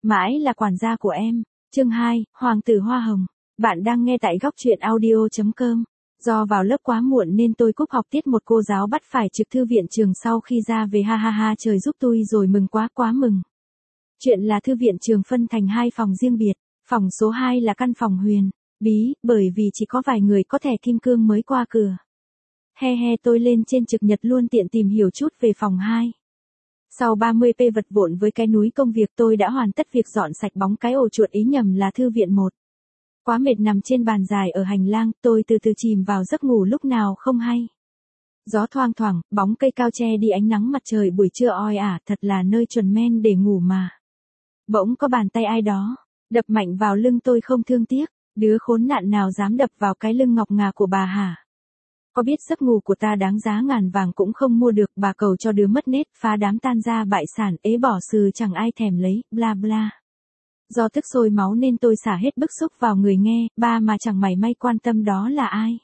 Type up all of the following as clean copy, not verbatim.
Mãi là quản gia của em. Chương 2, Hoàng tử Hoa Hồng. Bạn đang nghe tại góc truyện audio.com. Do vào lớp quá muộn nên tôi cúp học tiết, một cô giáo bắt phải trực thư viện trường sau khi ra về, ha ha ha, trời giúp tôi rồi, mừng quá quá mừng. Chuyện là thư viện trường phân thành 2 phòng riêng biệt. Phòng số 2 là căn phòng huyền bí, bởi vì chỉ có vài người có thẻ kim cương mới qua cửa. He he, tôi lên trên trực nhật luôn, tiện tìm hiểu chút về phòng 2. Sau 30p vật vộn với cái núi công việc, tôi đã hoàn tất việc dọn sạch bóng cái ổ chuột, ý nhầm là thư viện 1. Quá mệt nằm trên bàn dài ở hành lang, tôi từ từ chìm vào giấc ngủ lúc nào không hay. Gió thoang thoảng, bóng cây cao che đi ánh nắng mặt trời buổi trưa oi ả, thật là nơi chuẩn men để ngủ mà. Bỗng có bàn tay ai đó đập mạnh vào lưng tôi không thương tiếc. Đứa khốn nạn nào dám đập vào cái lưng ngọc ngà của bà hả? Có biết giấc ngủ của ta đáng giá ngàn vàng cũng không mua được, bà cầu cho đứa mất nết, phá đám tan ra bại sản, ế bỏ sừ chẳng ai thèm lấy, bla bla. Do tức sôi máu nên tôi xả hết bức xúc vào người nghe, ba mà chẳng mảy may quan tâm đó là ai.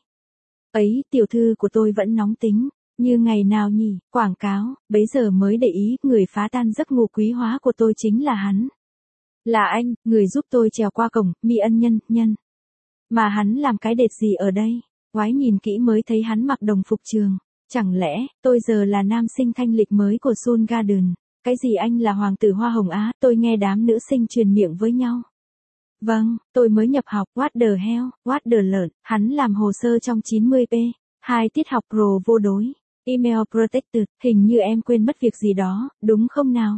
Ấy, tiểu thư của tôi vẫn nóng tính, như ngày nào nhỉ, quảng cáo, bấy giờ mới để ý, người phá tan giấc ngủ quý hóa của tôi chính là hắn. Là anh, người giúp tôi trèo qua cổng, mi ân nhân. Mà hắn làm cái đệt gì ở đây? Ngoái nhìn kỹ mới thấy hắn mặc đồng phục trường. Chẳng lẽ, tôi giờ là nam sinh thanh lịch mới của Soul Garden? Cái gì anh là hoàng tử Hoa Hồng á? Tôi nghe đám nữ sinh truyền miệng với nhau. Vâng, tôi mới nhập học, what the hell, what the lợn. Hắn làm hồ sơ trong 90p. 2 tiết học pro vô đối. Email protected, hình như em quên mất việc gì đó, đúng không nào?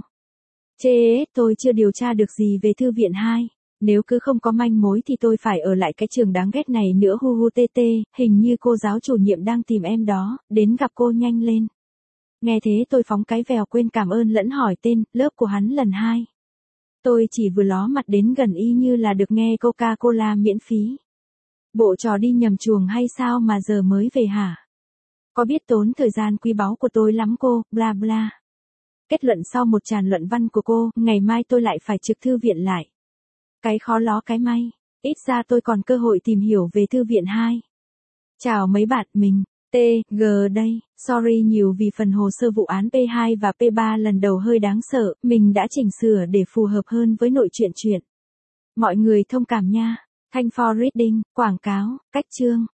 Chê, tôi chưa điều tra được gì về thư viện 2. Nếu cứ không có manh mối thì tôi phải ở lại cái trường đáng ghét này nữa, hu hu tê tê, hình như cô giáo chủ nhiệm đang tìm em đó, đến gặp cô nhanh lên. Nghe thế tôi phóng cái vèo, quên cảm ơn lẫn hỏi tên, lớp của hắn lần 2. Tôi chỉ vừa ló mặt đến gần y như là được nghe Coca-Cola miễn phí. Bộ trò đi nhầm chuồng hay sao mà giờ mới về hả? Có biết tốn thời gian quý báu của tôi lắm cô, bla bla. Kết luận sau một tràn luận văn của cô, ngày mai tôi lại phải trực thư viện lại. Cái khó ló cái may, ít ra tôi còn cơ hội tìm hiểu về thư viện 2. Chào mấy bạn, mình, TG đây, sorry nhiều vì phần hồ sơ vụ án P2 và P3 lần đầu hơi đáng sợ, mình đã chỉnh sửa để phù hợp hơn với nội truyện. Mọi người thông cảm nha. Thanh for reading, quảng cáo, cách chương.